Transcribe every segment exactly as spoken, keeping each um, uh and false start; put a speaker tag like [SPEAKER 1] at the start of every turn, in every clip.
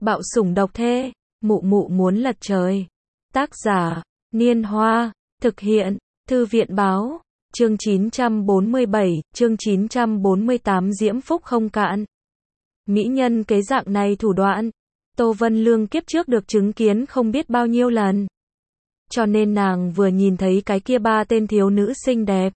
[SPEAKER 1] Bạo sủng độc thê, mụ mụ muốn lật trời. Tác giả, Niên Hoa, thực hiện, Thư viện Báo, chương chín trăm bốn mươi bảy, chương chín trăm bốn mươi tám diễm phúc không cạn. Mỹ nhân kế dạng này thủ đoạn, Tô Vân Lương kiếp trước được chứng kiến không biết bao nhiêu lần. Cho nên nàng vừa nhìn thấy cái kia ba tên thiếu nữ xinh đẹp,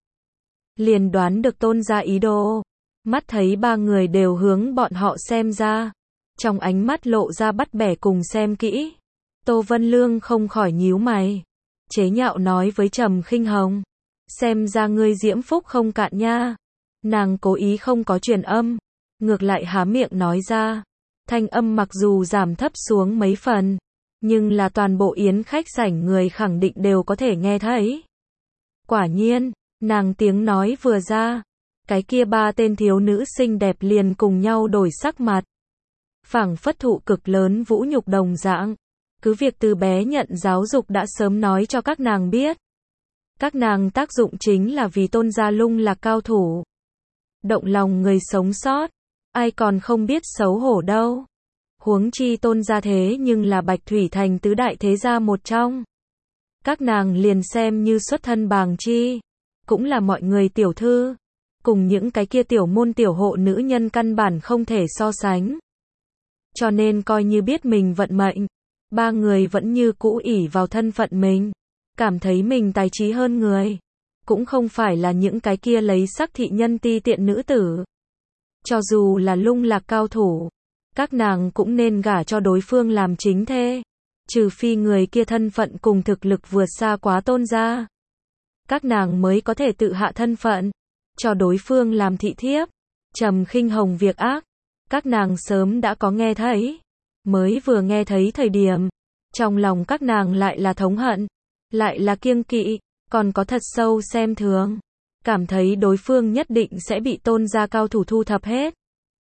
[SPEAKER 1] liền đoán được Tôn gia ý đồ. Mắt thấy ba người đều hướng bọn họ xem ra, trong ánh mắt lộ ra bắt bẻ cùng xem kỹ. Tô Vân Lương không khỏi nhíu mày, chế nhạo nói với Trầm Khinh Hồng, xem ra ngươi diễm phúc không cạn nha. Nàng cố ý không có truyền âm, ngược lại há miệng nói ra. Thanh âm mặc dù giảm thấp xuống mấy phần, nhưng là toàn bộ yến khách sảnh người khẳng định đều có thể nghe thấy. Quả nhiên, nàng tiếng nói vừa ra, cái kia ba tên thiếu nữ xinh đẹp liền cùng nhau đổi sắc mặt. Phảng phất thụ cực lớn vũ nhục đồng dạng. Cứ việc từ bé nhận giáo dục đã sớm nói cho các nàng biết. Các nàng tác dụng chính là vì Tôn gia lung là cao thủ. Động lòng người sống sót, ai còn không biết xấu hổ đâu. Huống chi Tôn gia thế nhưng là Bạch Thủy Thành tứ đại thế gia một trong. Các nàng liền xem như xuất thân bàng chi, cũng là mọi người tiểu thư, cùng những cái kia tiểu môn tiểu hộ nữ nhân căn bản không thể so sánh. Cho nên coi như biết mình vận mệnh, ba người vẫn như cũ ỷ vào thân phận mình, cảm thấy mình tài trí hơn người, cũng không phải là những cái kia lấy sắc thị nhân ti tiện nữ tử. Cho dù là lung lạc cao thủ, các nàng cũng nên gả cho đối phương làm chính thê, trừ phi người kia thân phận cùng thực lực vượt xa quá Tôn gia, các nàng mới có thể tự hạ thân phận, cho đối phương làm thị thiếp. Trầm Khinh Hồng việc ác, các nàng sớm đã có nghe thấy, mới vừa nghe thấy thời điểm, trong lòng các nàng lại là thống hận, lại là kiêng kỵ, còn có thật sâu xem thường, cảm thấy đối phương nhất định sẽ bị Tôn gia cao thủ thu thập hết.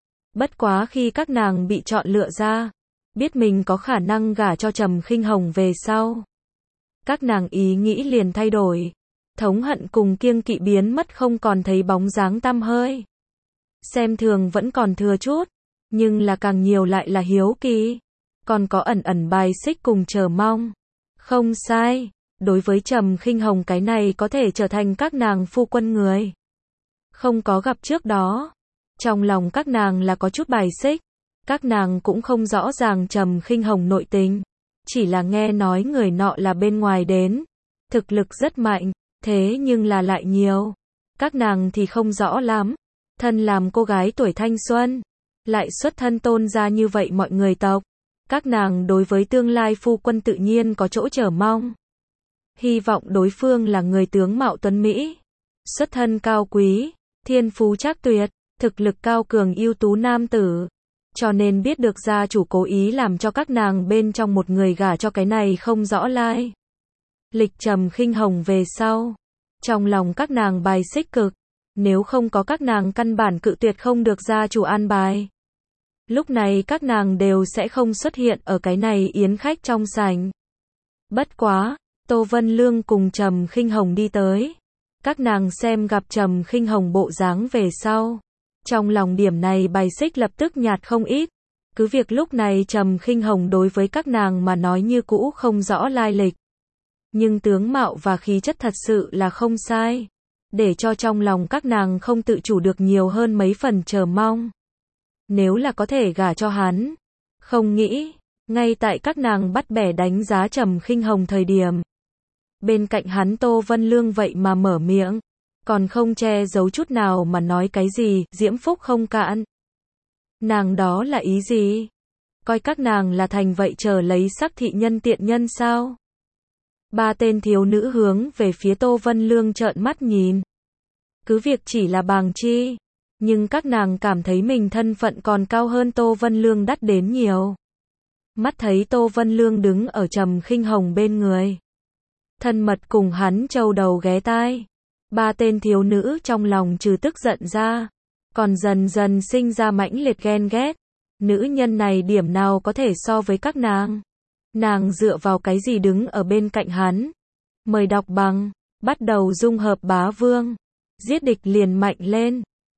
[SPEAKER 1] Bất quá khi các nàng bị chọn lựa ra, biết mình có khả năng gả cho Trầm Khinh Hồng về sau, các nàng ý nghĩ liền thay đổi, thống hận cùng kiêng kỵ biến mất không còn thấy bóng dáng tăm hơi. Xem thường vẫn còn thừa chút, nhưng là càng nhiều lại là hiếu kỳ, còn có ẩn ẩn bài xích cùng chờ mong. Không sai, đối với Trầm Khinh Hồng cái này có thể trở thành các nàng phu quân người, không có gặp trước đó, trong lòng các nàng là có chút bài xích. Các nàng cũng không rõ ràng Trầm Khinh Hồng nội tình, chỉ là nghe nói người nọ là bên ngoài đến, thực lực rất mạnh, thế nhưng là lại nhiều, các nàng thì không rõ lắm. Thân làm cô gái tuổi thanh xuân, lại xuất thân Tôn gia như vậy mọi người tộc, các nàng đối với tương lai phu quân tự nhiên có chỗ chờ mong. Hy vọng đối phương là người tướng mạo tuấn mỹ, xuất thân cao quý, thiên phú trác tuyệt, thực lực cao cường ưu tú nam tử. Cho nên biết được gia chủ cố ý làm cho các nàng bên trong một người gả cho cái này không rõ lai lịch Trầm Khinh Hồng về sau, trong lòng các nàng bài xích cực, nếu không có các nàng căn bản cự tuyệt không được gia chủ an bài. Lúc này các nàng đều sẽ không xuất hiện ở cái này yến khách trong sảnh. Bất quá, Tô Vân Lương cùng Trầm Khinh Hồng đi tới, các nàng xem gặp Trầm Khinh Hồng bộ dáng về sau, trong lòng điểm này bài xích lập tức nhạt không ít. Cứ việc lúc này Trầm Khinh Hồng đối với các nàng mà nói như cũ không rõ lai lịch, nhưng tướng mạo và khí chất thật sự là không sai, để cho trong lòng các nàng không tự chủ được nhiều hơn mấy phần chờ mong. Nếu là có thể gả cho hắn, không nghĩ, ngay tại các nàng bắt bẻ đánh giá Trầm Khinh Hồng thời điểm, bên cạnh hắn Tô Vân Lương vậy mà mở miệng, còn không che giấu chút nào mà nói cái gì, diễm phúc không cạn. Nàng đó là ý gì? Coi các nàng là thành vậy chờ lấy sắc thị nhân tiện nhân sao? Ba tên thiếu nữ hướng về phía Tô Vân Lương trợn mắt nhìn. Cứ việc chỉ là bàng chi, nhưng các nàng cảm thấy mình thân phận còn cao hơn Tô Vân Lương đắt đến nhiều. Mắt thấy Tô Vân Lương đứng ở Trầm Khinh Hồng bên người, thân mật cùng hắn trâu đầu ghé tai, ba tên thiếu nữ trong lòng trừ tức giận ra, còn dần dần sinh ra mãnh liệt ghen ghét. Nữ nhân này điểm nào có thể so với các nàng? Nàng dựa vào cái gì đứng ở bên cạnh hắn? Mời đọc bằng, bắt đầu dung hợp bá vương, giết địch liền mạnh lên.